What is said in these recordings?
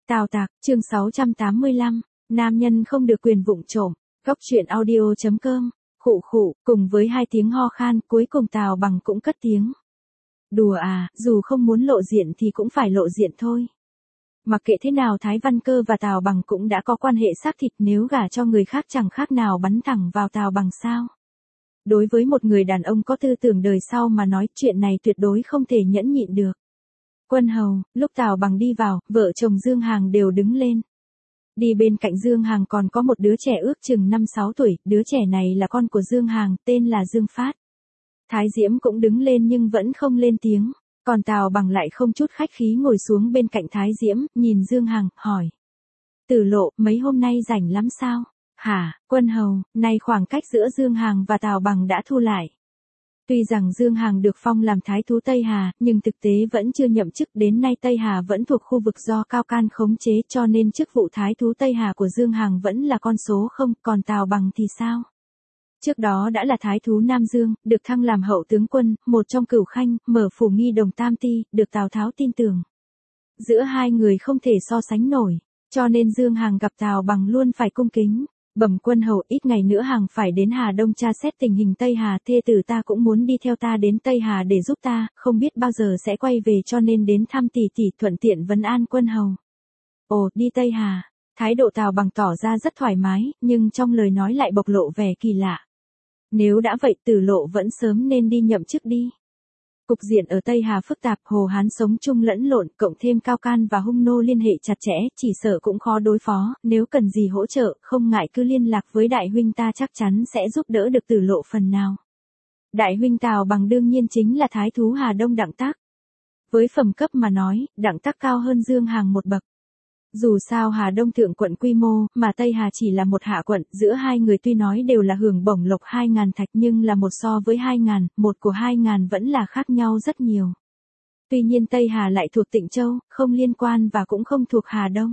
Tào Tạc, chương 685, nam nhân không được quyền vụng trộm. Góc truyện audio.com. Khụ khụ, cùng với hai tiếng ho khan, cuối cùng Tào Bằng cũng cất tiếng. Đùa à, dù không muốn lộ diện thì cũng phải lộ diện thôi. Mặc kệ thế nào Thái Văn Cơ và Tào Bằng cũng đã có quan hệ xác thịt, nếu gả cho người khác chẳng khác nào bắn thẳng vào Tào Bằng sao. Đối với một người đàn ông có tư tưởng đời sau mà nói, chuyện này tuyệt đối không thể nhẫn nhịn được. Quân hầu, lúc Tào Bằng đi vào, vợ chồng Dương Hàng đều đứng lên. Đi bên cạnh Dương Hàng còn có một đứa trẻ ước chừng 5-6 tuổi, đứa trẻ này là con của Dương Hàng, tên là Dương Phát. Thái Diễm cũng đứng lên nhưng vẫn không lên tiếng, còn Tào Bằng lại không chút khách khí ngồi xuống bên cạnh Thái Diễm, nhìn Dương Hàng, hỏi. Tử Lộ, mấy hôm nay rảnh lắm sao? Hả, quân hầu, nay khoảng cách giữa Dương Hàng và Tào Bằng đã thu lại. Tuy rằng Dương Hàng được phong làm thái thú Tây Hà, nhưng thực tế vẫn chưa nhậm chức, đến nay Tây Hà vẫn thuộc khu vực do Cao Can khống chế, cho nên chức vụ thái thú Tây Hà của Dương Hàng vẫn là con số 0, còn Tào Bằng thì sao? Trước đó đã là thái thú Nam Dương, được thăng làm hậu tướng quân, một trong cửu khanh, mở phủ nghi đồng tam ti, được Tào Tháo tin tưởng. Giữa hai người không thể so sánh nổi, cho nên Dương Hàng gặp Tào Bằng luôn phải cung kính. Bẩm quân hầu, ít ngày nữa Hàng phải đến Hà Đông tra xét tình hình Tây Hà, thê tử ta cũng muốn đi theo ta đến Tây Hà để giúp ta, không biết bao giờ sẽ quay về, cho nên đến thăm tỷ tỷ, thuận tiện vấn an quân hầu. Ồ, đi Tây Hà. Thái độ Tào Bằng tỏ ra rất thoải mái, nhưng trong lời nói lại bộc lộ vẻ kỳ lạ. Nếu đã vậy, Tử Lộ vẫn sớm nên đi nhậm chức đi. Cục diện ở Tây Hà phức tạp, Hồ Hán sống chung lẫn lộn, cộng thêm Cao Can và Hung Nô liên hệ chặt chẽ, chỉ sợ cũng khó đối phó, nếu cần gì hỗ trợ, không ngại cứ liên lạc với đại huynh, ta chắc chắn sẽ giúp đỡ được Tử Lộ phần nào. Đại huynh Tào Bằng đương nhiên chính là thái thú Hà Đông Đặng Tác. Với phẩm cấp mà nói, Đặng Tác cao hơn Dương Hàng một bậc. Dù sao Hà Đông thượng quận quy mô, mà Tây Hà chỉ là một hạ quận, giữa hai người tuy nói đều là hưởng bổng lộc 2.000 thạch, nhưng là một so với 2.000, một của 2.000 vẫn là khác nhau rất nhiều. Tuy nhiên Tây Hà lại thuộc Tịnh Châu, không liên quan và cũng không thuộc Hà Đông.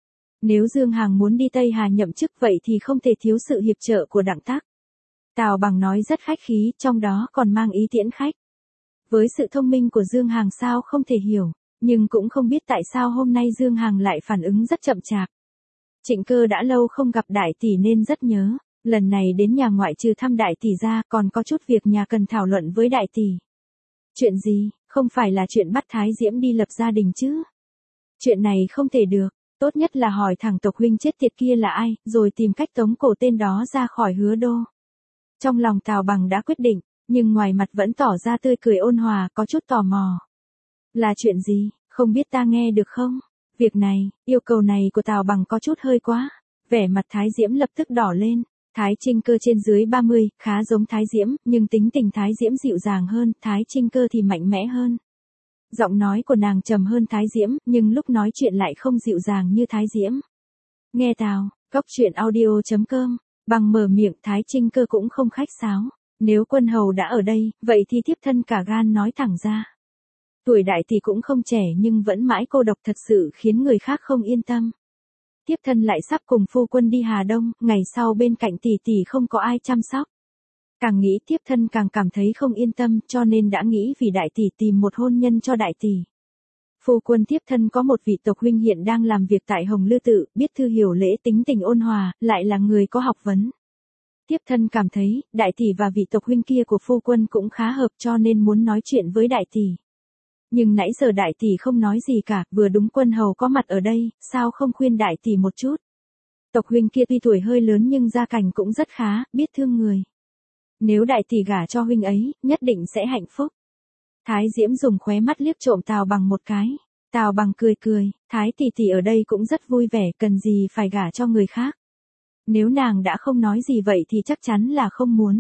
Nếu Dương Hàng muốn đi Tây Hà nhậm chức vậy thì không thể thiếu sự hiệp trợ của Đặng Tác. Tào Bằng nói rất khách khí, trong đó còn mang ý tiễn khách. Với sự thông minh của Dương Hàng sao không thể hiểu. Nhưng cũng không biết tại sao hôm nay Dương Hàng lại phản ứng rất chậm chạp. Trịnh Cơ đã lâu không gặp đại tỷ nên rất nhớ, lần này đến nhà ngoại trừ thăm đại tỷ ra còn có chút việc nhà cần thảo luận với đại tỷ. Chuyện gì, không phải là chuyện bắt Thái Diễm đi lập gia đình chứ? Chuyện này không thể được, tốt nhất là hỏi thằng tộc huynh chết tiệt kia là ai, rồi tìm cách tống cổ tên đó ra khỏi Hứa Đô. Trong lòng Tào Bằng đã quyết định, nhưng ngoài mặt vẫn tỏ ra tươi cười ôn hòa, có chút tò mò. Là chuyện gì, không biết ta nghe được không? Việc này, yêu cầu này của Tào Bằng có chút hơi quá. Vẻ mặt Thái Diễm lập tức đỏ lên. Thái Trinh Cơ trên dưới 30, khá giống Thái Diễm, nhưng tính tình Thái Diễm dịu dàng hơn, Thái Trinh Cơ thì mạnh mẽ hơn. Giọng nói của nàng trầm hơn Thái Diễm, nhưng lúc nói chuyện lại không dịu dàng như Thái Diễm. Nghe Tào, góc truyện audio.com, Bằng mở miệng, Thái Trinh Cơ cũng không khách sáo. Nếu quân hầu đã ở đây, vậy thì thiếp thân cả gan nói thẳng ra. Tuổi đại tỷ cũng không trẻ nhưng vẫn mãi cô độc, thật sự khiến người khác không yên tâm. Thiếp thân lại sắp cùng phu quân đi Hà Đông, ngày sau bên cạnh tỷ tỷ không có ai chăm sóc. Càng nghĩ thiếp thân càng cảm thấy không yên tâm, cho nên đã nghĩ vì đại tỷ tìm một hôn nhân cho đại tỷ. Phu quân thiếp thân có một vị tộc huynh hiện đang làm việc tại Hồng Lư Tự, biết thư hiểu lễ, tính tình ôn hòa, lại là người có học vấn. Thiếp thân cảm thấy, đại tỷ và vị tộc huynh kia của phu quân cũng khá hợp, cho nên muốn nói chuyện với đại tỷ. Nhưng nãy giờ đại tỷ không nói gì cả, vừa đúng quân hầu có mặt ở đây, sao không khuyên đại tỷ một chút. Tộc huynh kia tuy tuổi hơi lớn nhưng gia cảnh cũng rất khá, biết thương người. Nếu đại tỷ gả cho huynh ấy, nhất định sẽ hạnh phúc. Thái Diễm dùng khóe mắt liếc trộm Tào Bằng một cái. Tào Bằng cười cười, Thái tỷ tỷ ở đây cũng rất vui vẻ, cần gì phải gả cho người khác. Nếu nàng đã không nói gì vậy thì chắc chắn là không muốn.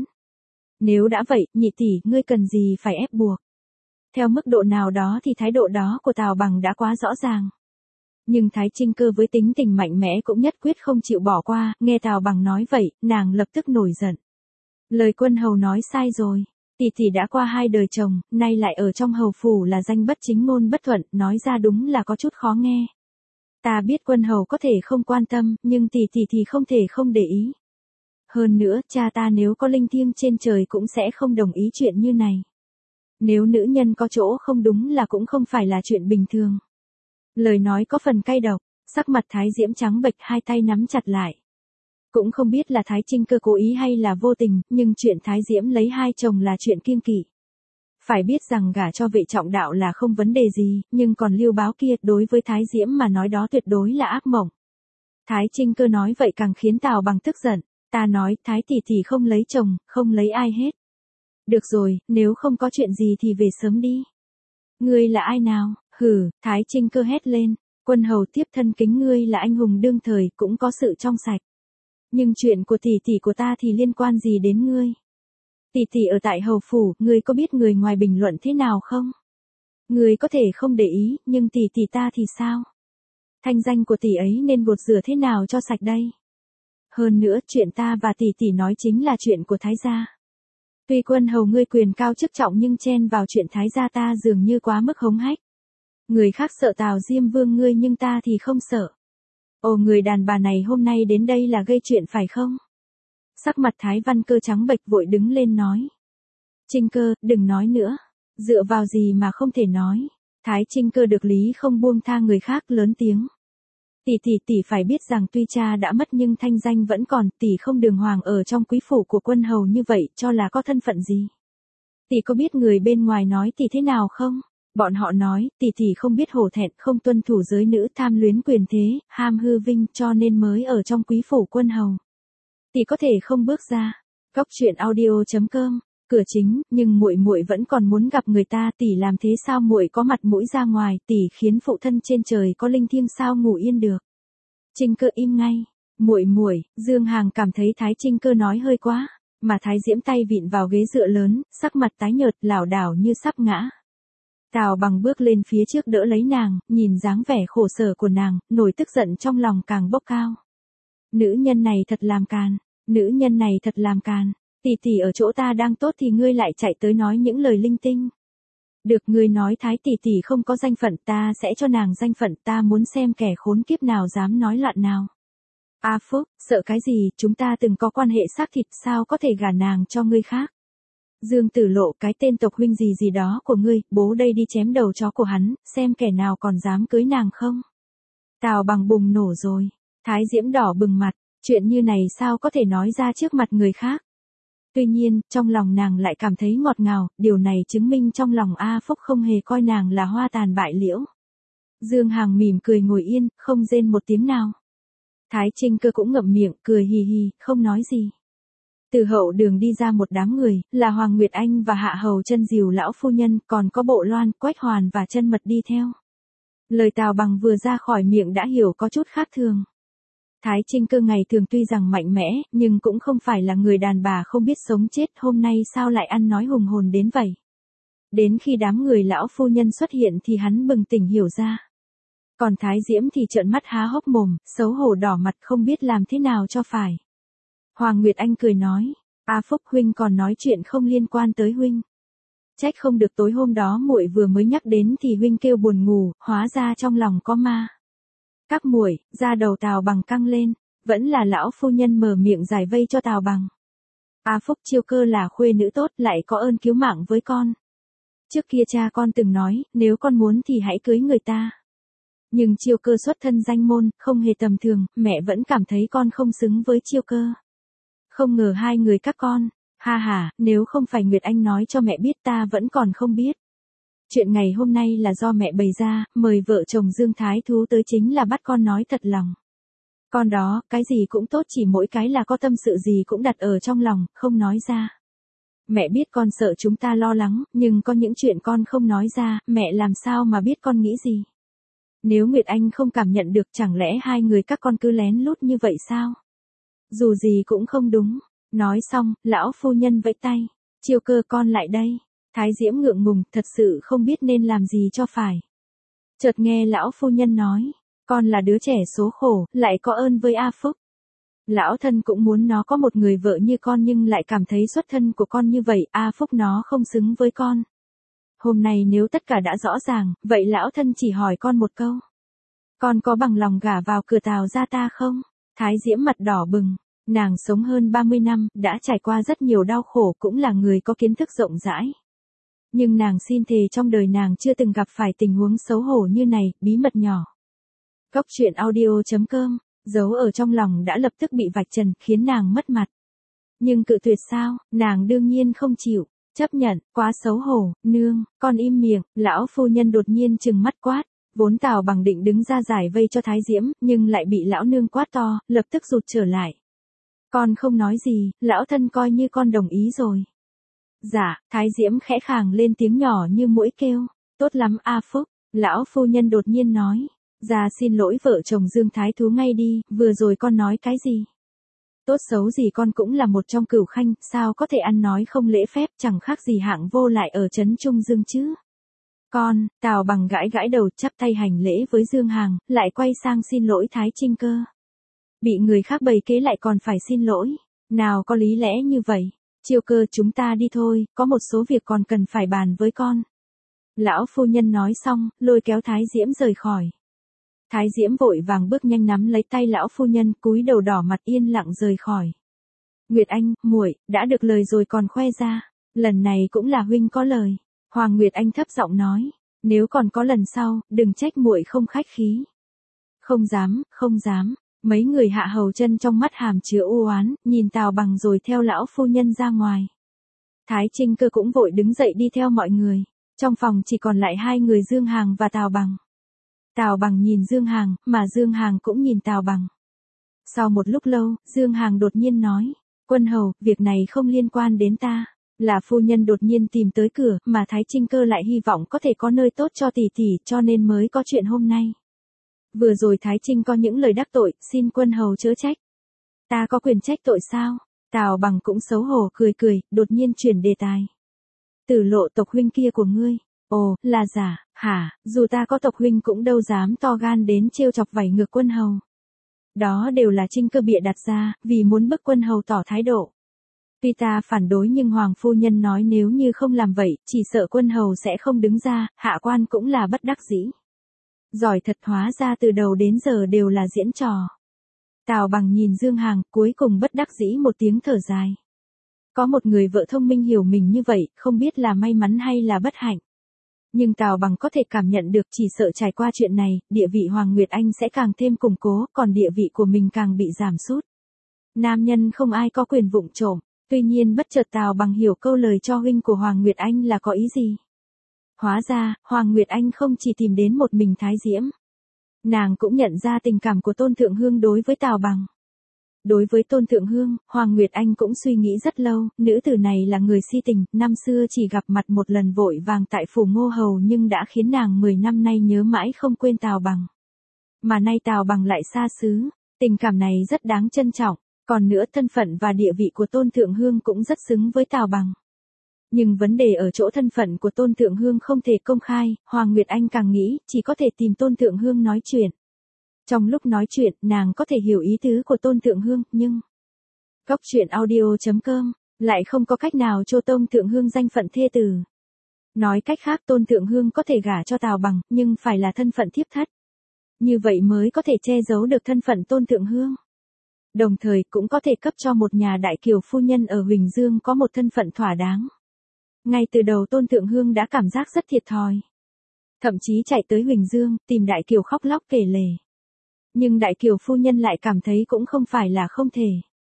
Nếu đã vậy, nhị tỷ, ngươi cần gì phải ép buộc. Theo mức độ nào đó thì thái độ đó của Tào Bằng đã quá rõ ràng. Nhưng Thái Trinh Cơ với tính tình mạnh mẽ cũng nhất quyết không chịu bỏ qua, nghe Tào Bằng nói vậy, nàng lập tức nổi giận. Lời quân hầu nói sai rồi, tỷ tỷ đã qua 2 đời chồng, nay lại ở trong hầu phủ là danh bất chính ngôn bất thuận, nói ra đúng là có chút khó nghe. Ta biết quân hầu có thể không quan tâm, nhưng tỷ tỷ thì không thể không để ý. Hơn nữa, cha ta nếu có linh thiêng trên trời cũng sẽ không đồng ý chuyện như này. Nếu nữ nhân có chỗ không đúng là cũng không phải là chuyện bình thường. Lời nói có phần cay độc, Sắc mặt Thái Diễm trắng bệch, hai tay nắm chặt lại. Cũng không biết là Thái Trinh Cơ cố ý hay là vô tình, nhưng chuyện Thái Diễm lấy hai chồng là chuyện kiêng kỵ. Phải biết rằng gả cho Vệ Trọng Đạo là không vấn đề gì, nhưng còn Lưu Báo kia đối với Thái Diễm mà nói đó tuyệt đối là ác mộng. Thái Trinh Cơ nói vậy càng khiến Tào Bằng tức giận. Ta nói, Thái tỷ tỷ không lấy chồng, không lấy ai hết. Được rồi, nếu không có chuyện gì thì về sớm đi. Ngươi là ai nào? Hử, Thái Trinh Cơ hét lên. Quân hầu tiếp thân kính, ngươi là anh hùng đương thời, cũng có sự trong sạch. Nhưng chuyện của tỷ tỷ của ta thì liên quan gì đến ngươi? Tỷ tỷ ở tại hầu phủ, ngươi có biết người ngoài bình luận thế nào không? Ngươi có thể không để ý, nhưng tỷ tỷ ta thì sao? Thanh danh của tỷ ấy nên gột rửa thế nào cho sạch đây? Hơn nữa, chuyện ta và tỷ tỷ nói chính là chuyện của Thái gia. Tuy quân hầu ngươi quyền cao chức trọng nhưng chen vào chuyện Thái gia ta dường như quá mức hống hách. Người khác sợ Tào Diêm Vương ngươi nhưng ta thì không sợ. Ồ, người đàn bà này hôm nay đến đây là gây chuyện phải không? Sắc mặt Thái Văn Cơ trắng bệch, vội đứng lên nói. Trinh Cơ, đừng nói nữa. Dựa vào gì mà không thể nói. Thái Trinh Cơ được lý không buông tha người khác, lớn tiếng. Tỷ phải biết rằng tuy cha đã mất nhưng thanh danh vẫn còn, tỷ không đường hoàng ở trong quý phủ của quân hầu như vậy, cho là có thân phận gì. Tỷ có biết người bên ngoài nói tỷ thế nào không? Bọn họ nói, tỷ không biết hổ thẹn, không tuân thủ giới nữ, tham luyến quyền thế, ham hư vinh, cho nên mới ở trong quý phủ quân hầu. Tỷ có thể không bước ra. Góc truyện audio.com. Cửa chính, nhưng muội vẫn còn muốn gặp người ta, tỷ làm thế sao muội có mặt mũi ra ngoài, tỷ khiến phụ thân trên trời có linh thiêng sao ngủ yên được. Trinh Cơ im ngay. Muội, Dương Hàng cảm thấy Thái Trinh Cơ nói hơi quá, mà Thái Diễm tay vịn vào ghế dựa lớn, sắc mặt tái nhợt, lảo đảo như sắp ngã. Tào Bằng bước lên phía trước đỡ lấy nàng, nhìn dáng vẻ khổ sở của nàng, nổi tức giận trong lòng càng bốc cao. Nữ nhân này thật làm càn. Tỷ ở chỗ ta đang tốt thì ngươi lại chạy tới nói những lời linh tinh. Được, ngươi nói Thái tỷ không có danh phận, ta sẽ cho nàng danh phận, ta muốn xem kẻ khốn kiếp nào dám nói loạn nào. A Phúc, sợ cái gì, chúng ta từng có quan hệ xác thịt, sao có thể gả nàng cho ngươi khác. Dương Tử Lộ, cái tên tộc huynh gì đó của ngươi, bố đây đi chém đầu chó của hắn, xem kẻ nào còn dám cưới nàng không. Tào Bằng bùng nổ rồi. Thái Diễm đỏ bừng mặt, chuyện như này sao có thể nói ra trước mặt người khác. Tuy nhiên, trong lòng nàng lại cảm thấy ngọt ngào, điều này chứng minh trong lòng A Phúc không hề coi nàng là hoa tàn bại liễu. Dương Hàng mỉm cười ngồi yên, không rên một tiếng nào. Thái Trinh Cơ cũng ngậm miệng, cười hì hì, không nói gì. Từ hậu đường đi ra một đám người, là Hoàng Nguyệt Anh và Hạ Hầu Chân Diều lão phu nhân, còn có Bộ Loan, Quách Hoàn và Chân Mật đi theo. Lời Tào Bằng vừa ra khỏi miệng đã hiểu có chút khác thường. Thái Trinh Cơ ngày thường tuy rằng mạnh mẽ, nhưng cũng không phải là người đàn bà không biết sống chết, hôm nay sao lại ăn nói hùng hồn đến vậy. Đến khi đám người lão phu nhân xuất hiện thì hắn bừng tỉnh hiểu ra. Còn Thái Diễm thì trợn mắt há hốc mồm, xấu hổ đỏ mặt không biết làm thế nào cho phải. Hoàng Nguyệt Anh cười nói, A Phúc huynh còn nói chuyện không liên quan tới huynh. Trách không được tối hôm đó muội vừa mới nhắc đến thì huynh kêu buồn ngủ, hóa ra trong lòng có ma. Các muội, da đầu Tào Bằng căng lên, vẫn là lão phu nhân mở miệng giải vây cho Tào Bằng. A Phúc, Chiêu Cơ là khuê nữ tốt, lại có ơn cứu mạng với con. Trước kia cha con từng nói, nếu con muốn thì hãy cưới người ta. Nhưng Chiêu Cơ xuất thân danh môn, không hề tầm thường, mẹ vẫn cảm thấy con không xứng với Chiêu Cơ. Không ngờ hai người các con, nếu không phải Nguyệt Anh nói cho mẹ biết ta vẫn còn không biết. Chuyện ngày hôm nay là do mẹ bày ra, mời vợ chồng Dương Thái Thú tới chính là bắt con nói thật lòng. Con đó, cái gì cũng tốt, chỉ mỗi cái là có tâm sự gì cũng đặt ở trong lòng, không nói ra. Mẹ biết con sợ chúng ta lo lắng, nhưng có những chuyện con không nói ra, mẹ làm sao mà biết con nghĩ gì. Nếu Nguyệt Anh không cảm nhận được, chẳng lẽ hai người các con cứ lén lút như vậy sao? Dù gì cũng không đúng. Nói xong, lão phu nhân vẫy tay. Chiêu Cơ, con lại đây. Thái Diễm ngượng ngùng, thật sự không biết nên làm gì cho phải. Chợt nghe lão phu nhân nói, con là đứa trẻ số khổ, lại có ơn với A Phúc. Lão thân cũng muốn nó có một người vợ như con nhưng lại cảm thấy xuất thân của con như vậy, A Phúc nó không xứng với con. Hôm nay nếu tất cả đã rõ ràng, vậy lão thân chỉ hỏi con một câu. Con có bằng lòng gả vào cửa Tào gia ta không? Thái Diễm mặt đỏ bừng. Nàng sống hơn 30 năm, đã trải qua rất nhiều đau khổ, cũng là người có kiến thức rộng rãi. Nhưng nàng xin thề trong đời nàng chưa từng gặp phải tình huống xấu hổ như này, bí mật nhỏ. Cốc truyện audio.com, giấu ở trong lòng đã lập tức bị vạch trần, khiến nàng mất mặt. Nhưng cự tuyệt sao, nàng đương nhiên không chịu, chấp nhận, quá xấu hổ, nương, con im miệng, lão phu nhân đột nhiên trừng mắt quát. Vốn Tào Bằng định đứng ra giải vây cho Thái Diễm, nhưng lại bị lão nương quát to, lập tức rụt trở lại. Con không nói gì, lão thân coi như con đồng ý rồi. Dạ, Thái Diễm khẽ khàng lên tiếng nhỏ như muỗi kêu. Tốt lắm A Phúc, lão phu nhân đột nhiên nói. Ra xin lỗi vợ chồng Dương Thái Thú ngay đi, vừa rồi con nói cái gì? Tốt xấu gì con cũng là một trong cửu khanh, sao có thể ăn nói không lễ phép, chẳng khác gì hạng vô lại ở trấn Trung Dương chứ. Con, Tào Bằng gãi gãi đầu chắp tay hành lễ với Dương Hàng, lại quay sang xin lỗi Thái Trinh Cơ. Bị người khác bày kế lại còn phải xin lỗi, nào có lý lẽ như vậy. Chiêu Cơ chúng ta đi thôi, có một số việc còn cần phải bàn với con. Lão phu nhân nói xong, lôi kéo Thái Diễm rời khỏi. Thái Diễm vội vàng bước nhanh nắm lấy tay lão phu nhân, cúi đầu đỏ mặt yên lặng rời khỏi. Nguyệt Anh, muội, đã được lời rồi còn khoe ra, lần này cũng là huynh có lời. Hoàng Nguyệt Anh thấp giọng nói, nếu còn có lần sau, đừng trách muội không khách khí. Không dám, không dám. Mấy người hạ hầu chân trong mắt hàm chứa u oán, nhìn Tào Bằng rồi theo lão phu nhân ra ngoài. Thái Trinh Cơ cũng vội đứng dậy đi theo mọi người. Trong phòng chỉ còn lại hai người Dương Hàng và Tào Bằng. Tào Bằng nhìn Dương Hàng, mà Dương Hàng cũng nhìn Tào Bằng. Sau một lúc lâu, Dương Hàng đột nhiên nói, Quân hầu, việc này không liên quan đến ta. Là phu nhân đột nhiên tìm tới cửa, mà Thái Trinh Cơ lại hy vọng có thể có nơi tốt cho tỷ tỷ, cho nên mới có chuyện hôm nay. Vừa rồi Thái Trinh có những lời đắc tội, xin quân hầu chớ trách. Ta có quyền trách tội sao? Tào Bằng cũng xấu hổ cười cười, đột nhiên chuyển đề tài. Tử Lộ tộc huynh kia của ngươi. Ồ, là giả, hả, dù ta có tộc huynh cũng đâu dám to gan đến trêu chọc vảy ngược quân hầu. Đó đều là Trinh Cơ bịa đặt ra, vì muốn bức quân hầu tỏ thái độ. Tuy ta phản đối nhưng Hoàng phu nhân nói nếu như không làm vậy, chỉ sợ quân hầu sẽ không đứng ra, hạ quan cũng là bất đắc dĩ. Giỏi thật, hóa ra từ đầu đến giờ đều là diễn trò. Tào Bằng nhìn Dương Hàng, cuối cùng bất đắc dĩ một tiếng thở dài. Có một người vợ thông minh hiểu mình như vậy, không biết là may mắn hay là bất hạnh. Nhưng Tào Bằng có thể cảm nhận được chỉ sợ trải qua chuyện này, địa vị Hoàng Nguyệt Anh sẽ càng thêm củng cố, còn địa vị của mình càng bị giảm sút. Nam nhân không ai có quyền vụng trộm, tuy nhiên bất chợt Tào Bằng hiểu câu lời cho huynh của Hoàng Nguyệt Anh là có ý gì. Hóa ra, Hoàng Nguyệt Anh không chỉ tìm đến một mình Thái Diễm. Nàng cũng nhận ra tình cảm của Tôn Thượng Hương đối với Tào Bằng. Đối với Tôn Thượng Hương, Hoàng Nguyệt Anh cũng suy nghĩ rất lâu, nữ tử này là người si tình, năm xưa chỉ gặp mặt một lần vội vàng tại phủ Ngô Hầu nhưng đã khiến nàng 10 năm nay nhớ mãi không quên Tào Bằng. Mà nay Tào Bằng lại xa xứ, tình cảm này rất đáng trân trọng, còn nữa thân phận và địa vị của Tôn Thượng Hương cũng rất xứng với Tào Bằng. Nhưng vấn đề ở chỗ thân phận của Tôn Thượng Hương không thể công khai, Hoàng Nguyệt Anh càng nghĩ, chỉ có thể tìm Tôn Thượng Hương nói chuyện. Trong lúc nói chuyện, nàng có thể hiểu ý tứ của Tôn Thượng Hương, nhưng Cốc truyện audio.com lại không có cách nào cho Tôn Thượng Hương danh phận thê tử. Nói cách khác Tôn Thượng Hương có thể gả cho Tào Bằng, nhưng phải là thân phận thiếp thất. Như vậy mới có thể che giấu được thân phận Tôn Thượng Hương. Đồng thời cũng có thể cấp cho một nhà đại kiều phu nhân ở Huỳnh Dương có một thân phận thỏa đáng. Ngay từ đầu Tôn Thượng Hương đã cảm giác rất thiệt thòi. Thậm chí chạy tới Huỳnh Dương, tìm đại kiều khóc lóc kể lể. Nhưng đại kiều phu nhân lại cảm thấy cũng không phải là không thể.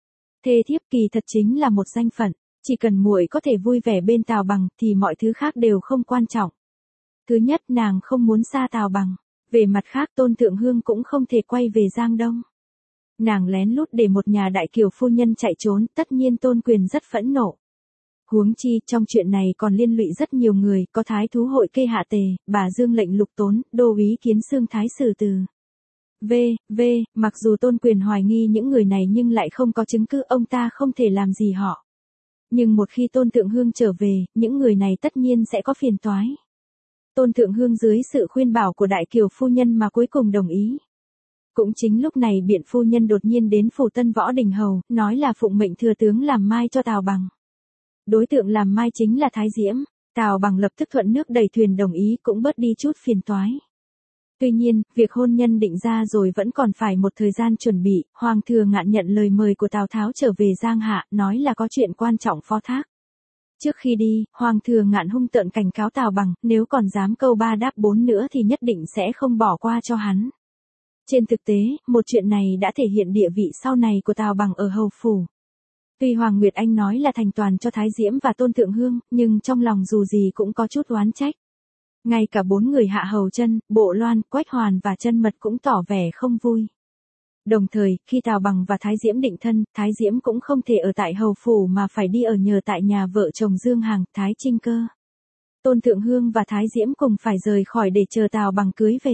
Thê thiếp kỳ thật chính là một danh phận, chỉ cần muội có thể vui vẻ bên Tào Bằng thì mọi thứ khác đều không quan trọng. Thứ nhất, nàng không muốn xa Tào Bằng. Về mặt khác Tôn Thượng Hương cũng không thể quay về Giang Đông. Nàng lén lút để một nhà đại kiều phu nhân chạy trốn, tất nhiên Tôn Quyền rất phẫn nộ. Huống chi, trong chuyện này còn liên lụy rất nhiều người, có Thái Thú Hội Kê Hạ Tề, bà Dương Lệnh Lục Tốn, Đô úy Kiến Xương Thái Sử Từ. Mặc dù Tôn Quyền hoài nghi những người này nhưng lại không có chứng cứ, ông ta không thể làm gì họ. Nhưng một khi Tôn Thượng Hương trở về, những người này tất nhiên sẽ có phiền toái. Tôn Thượng Hương dưới sự khuyên bảo của đại kiều phu nhân mà cuối cùng đồng ý. Cũng chính lúc này Biện phu nhân đột nhiên đến phủ Tân Võ Đình hầu, nói là phụng mệnh thừa tướng làm mai cho Tào Bằng. Đối tượng làm mai chính là Thái Diễm, Tào Bằng lập tức thuận nước đẩy thuyền đồng ý, cũng bớt đi chút phiền toái. Tuy nhiên, việc hôn nhân định ra rồi vẫn còn phải một thời gian chuẩn bị, Hoàng Thừa Ngạn nhận lời mời của Tào Tháo trở về Giang Hạ, nói là có chuyện quan trọng phó thác. Trước khi đi, Hoàng Thừa Ngạn hung tợn cảnh cáo Tào Bằng, nếu còn dám câu ba đáp bốn nữa thì nhất định sẽ không bỏ qua cho hắn. Trên thực tế, một chuyện này đã thể hiện địa vị sau này của Tào Bằng ở hầu phủ. Tuy Hoàng Nguyệt Anh nói là thành toàn cho Thái Diễm và Tôn Thượng Hương, nhưng trong lòng dù gì cũng có chút oán trách. Ngay cả 4 người hạ hầu chân, Bộ Loan, Quách Hoàn và Chân Mật cũng tỏ vẻ không vui. Đồng thời, khi Tào Bằng và Thái Diễm định thân, Thái Diễm cũng không thể ở tại hầu phủ mà phải đi ở nhờ tại nhà vợ chồng Dương Hàng, Thái Trinh Cơ. Tôn Thượng Hương và Thái Diễm cùng phải rời khỏi để chờ Tào Bằng cưới về.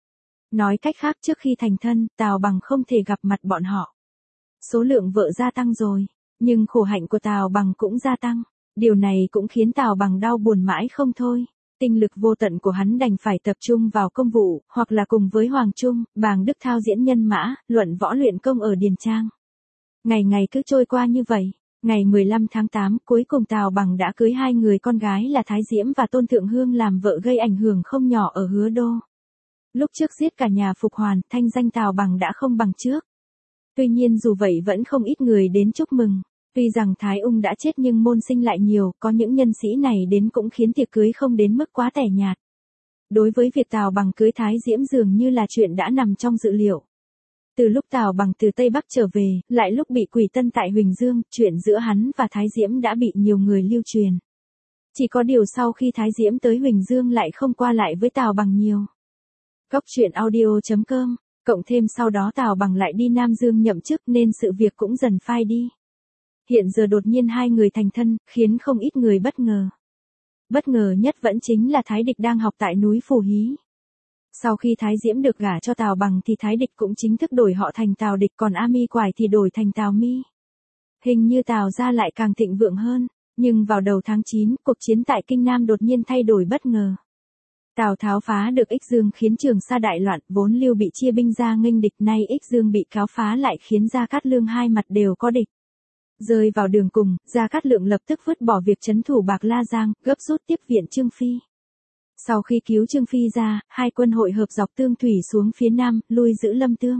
Nói cách khác, trước khi thành thân, Tào Bằng không thể gặp mặt bọn họ. Số lượng vợ gia tăng rồi, nhưng khổ hạnh của Tào Bằng cũng gia tăng. Điều này cũng khiến Tào Bằng đau buồn mãi không thôi. Tinh lực vô tận của hắn đành phải tập trung vào công vụ, hoặc là cùng với Hoàng Trung, Bàng Đức Thao diễn nhân mã, luận võ luyện công ở Điền Trang. Ngày ngày cứ trôi qua như vậy. Ngày 15 tháng 8, cuối cùng Tào Bằng đã cưới 2 người con gái là Thái Diễm và Tôn Thượng Hương làm vợ, gây ảnh hưởng không nhỏ ở Hứa Đô. Lúc trước giết cả nhà Phục Hoàn, thanh danh Tào Bằng đã không bằng trước. Tuy nhiên dù vậy vẫn không ít người đến chúc mừng. Tuy rằng Thái Ung đã chết nhưng môn sinh lại nhiều, có những nhân sĩ này đến cũng khiến tiệc cưới không đến mức quá tẻ nhạt. Đối với việc Tào Bằng cưới Thái Diễm dường như là chuyện đã nằm trong dự liệu. Từ lúc Tào Bằng từ Tây Bắc trở về, lại lúc bị quỷ tân tại Huỳnh Dương, chuyện giữa hắn và Thái Diễm đã bị nhiều người lưu truyền. Chỉ có điều sau khi Thái Diễm tới Huỳnh Dương lại không qua lại với Tào Bằng nhiều. Góc truyện audio.com, cộng thêm sau đó Tào Bằng lại đi Nam Dương nhậm chức nên sự việc cũng dần phai đi. Hiện giờ đột nhiên 2 người thành thân, khiến không ít người bất ngờ. Bất ngờ nhất vẫn chính là Thái Địch đang học tại núi Phù Hí. Sau khi Thái Diễm được gả cho Tào Bằng thì Thái Địch cũng chính thức đổi họ thành Tào Địch, còn A Mi Quải thì đổi thành Tào Mi. Hình như Tào gia lại càng thịnh vượng hơn, nhưng vào đầu tháng 9, cuộc chiến tại Kinh Nam đột nhiên thay đổi bất ngờ. Tào Tháo phá được Ích Dương khiến Trường Sa đại loạn, vốn Lưu bị chia binh ra nghênh địch, nay Ích Dương bị cáo phá lại khiến Gia Cát Lượng hai mặt đều có địch. Rơi vào đường cùng, Gia Cát Lượng lập tức vứt bỏ việc trấn thủ Bạc La Giang, gấp rút tiếp viện Trương Phi. Sau khi cứu Trương Phi ra, 2 quân hội hợp dọc Tương Thủy xuống phía nam, lui giữ Lâm Tương.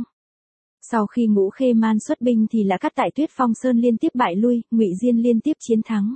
Sau khi Ngũ Khê Man xuất binh thì Lã Cát tại Tuyết Phong Sơn liên tiếp bại lui, Ngụy Diên liên tiếp chiến thắng.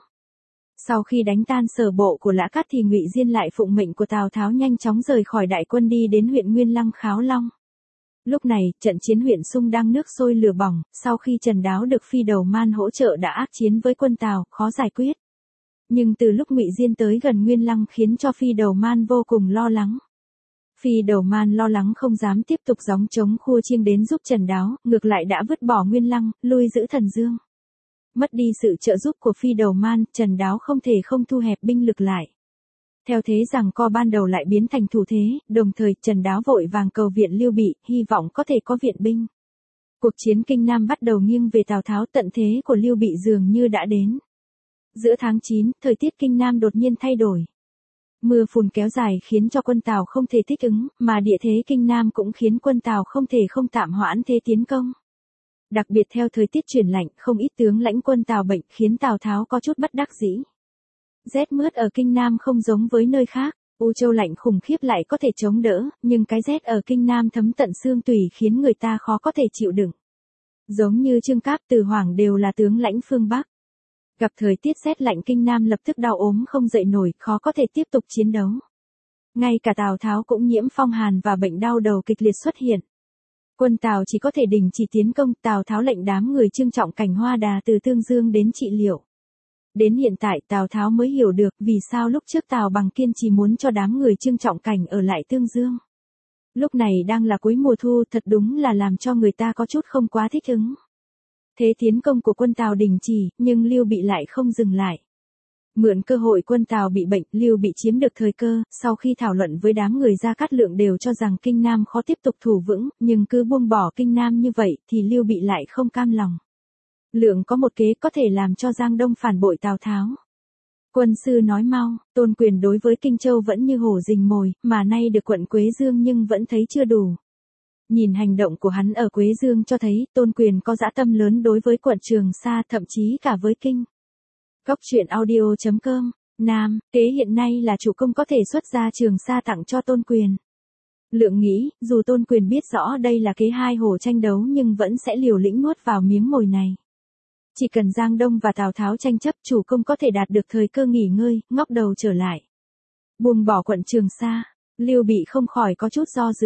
Sau khi đánh tan sở bộ của Lã Cát thì Ngụy Diên lại phụng mệnh của Tào Tháo nhanh chóng rời khỏi đại quân đi đến huyện Nguyên Lăng Kháo Long. Lúc này, trận chiến huyện Sung đang nước sôi lửa bỏng, sau khi Trần Đáo được Phi Đầu Man hỗ trợ đã ác chiến với quân Tào, khó giải quyết. Nhưng từ lúc Ngụy Diên tới gần Nguyên Lăng khiến cho Phi Đầu Man vô cùng lo lắng. Phi Đầu Man lo lắng không dám tiếp tục gióng chống khua chiêng đến giúp Trần Đáo, ngược lại đã vứt bỏ Nguyên Lăng, lui giữ Thần Dương. Mất đi sự trợ giúp của Phi Đầu Man, Trần Đáo không thể không thu hẹp binh lực lại. Theo thế rằng co ban đầu lại biến thành thủ thế, đồng thời Trần Đáo vội vàng cầu viện Lưu Bị, hy vọng có thể có viện binh. Cuộc chiến Kinh Nam bắt đầu nghiêng về Tào Tháo, tận thế của Lưu Bị dường như đã đến. Giữa tháng 9, thời tiết Kinh Nam đột nhiên thay đổi. Mưa phùn kéo dài khiến cho quân Tào không thể thích ứng, mà địa thế Kinh Nam cũng khiến quân Tào không thể không tạm hoãn thế tiến công. Đặc biệt theo thời tiết chuyển lạnh, không ít tướng lãnh quân Tào bệnh khiến Tào Tháo có chút bất đắc dĩ. Rét mướt ở Kinh Nam không giống với nơi khác, U Châu lạnh khủng khiếp lại có thể chống đỡ, nhưng cái rét ở Kinh Nam thấm tận xương tủy khiến người ta khó có thể chịu đựng. Giống như Trương Cáp, Từ Hoảng đều là tướng lãnh phương Bắc. Gặp thời tiết rét lạnh Kinh Nam lập tức đau ốm không dậy nổi, khó có thể tiếp tục chiến đấu. Ngay cả Tào Tháo cũng nhiễm phong hàn và bệnh đau đầu kịch liệt xuất hiện. Quân Tào chỉ có thể đình chỉ tiến công, Tào Tháo lệnh đám người Trương Trọng Cảnh Hoa Đà từ Tương Dương đến trị liệu. Đến hiện tại Tào Tháo mới hiểu được vì sao lúc trước Tào Bằng kiên trì muốn cho đám người Trương Trọng Cảnh ở lại Tương Dương. Lúc này đang là cuối mùa thu, thật đúng là làm cho người ta có chút không quá thích ứng. Thế tiến công của quân Tào đình chỉ, nhưng Lưu Bị lại không dừng lại. Mượn cơ hội quân Tào bị bệnh, Lưu Bị chiếm được thời cơ, sau khi thảo luận với đám người Gia Cát Lượng đều cho rằng Kinh Nam khó tiếp tục thủ vững, nhưng cứ buông bỏ Kinh Nam như vậy thì Lưu Bị lại không cam lòng. Lượng có một kế có thể làm cho Giang Đông phản bội Tào Tháo. Quân sư nói mau, Tôn Quyền đối với Kinh Châu vẫn như hổ rình mồi, mà nay được quận Quế Dương nhưng vẫn thấy chưa đủ. Nhìn hành động của hắn ở Quế Dương cho thấy Tôn Quyền có dã tâm lớn đối với quận Trường Sa, thậm chí cả với Kinh. Góc truyện audio.com, Nam, kế hiện nay là chủ công có thể xuất ra Trường Sa tặng cho Tôn Quyền. Lượng nghĩ, dù Tôn Quyền biết rõ đây là kế hai hổ tranh đấu nhưng vẫn sẽ liều lĩnh nuốt vào miếng mồi này. Chỉ cần Giang Đông và Tào Tháo tranh chấp, chủ công có thể đạt được thời cơ nghỉ ngơi, ngóc đầu trở lại. Buông bỏ quận Trường Sa, Lưu Bị không khỏi có chút do dự.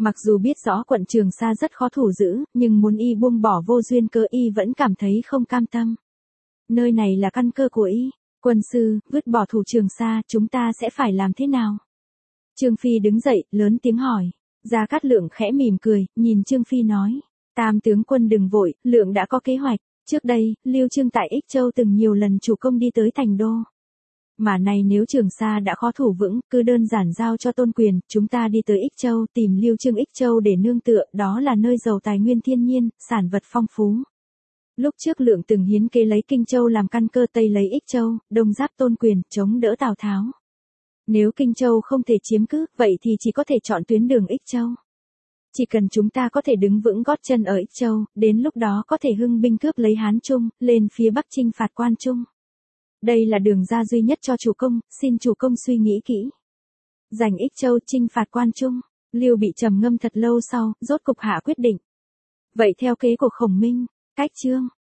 Mặc dù biết rõ quận Trường Sa rất khó thủ giữ, nhưng muốn y buông bỏ Vô Duyên Cơ y vẫn cảm thấy không cam tâm. Nơi này là căn cơ của y. Quân sư, vứt bỏ thủ Trường Sa, chúng ta sẽ phải làm thế nào? Trương Phi đứng dậy, lớn tiếng hỏi. Gia Cát Lượng khẽ mỉm cười, nhìn Trương Phi nói. Tam tướng quân đừng vội, Lượng đã có kế hoạch. Trước đây, Lưu Trương tại Ích Châu từng nhiều lần chủ công đi tới thành đô. Mà này nếu Trường Sa đã khó thủ vững, cứ đơn giản giao cho Tôn Quyền, chúng ta đi tới Ích Châu tìm Lưu Trương Ích Châu để nương tựa, đó là nơi giàu tài nguyên thiên nhiên, sản vật phong phú. Lúc trước Lượng từng hiến kế lấy Kinh Châu làm căn cơ, Tây lấy Ích Châu, Đông giáp Tôn Quyền, chống đỡ Tào Tháo. Nếu Kinh Châu không thể chiếm cứ, vậy thì chỉ có thể chọn tuyến đường Ích Châu. Chỉ cần chúng ta có thể đứng vững gót chân ở Ích Châu, đến lúc đó có thể hưng binh cướp lấy Hán Trung, lên phía Bắc chinh phạt Quan Trung. Đây là đường ra duy nhất cho chủ công, xin chủ công suy nghĩ kỹ. Giành Ích Châu chinh phạt Quan Trung, Lưu Bị trầm ngâm thật lâu sau, rốt cục hạ quyết định. Vậy theo kế của Khổng Minh, cách chương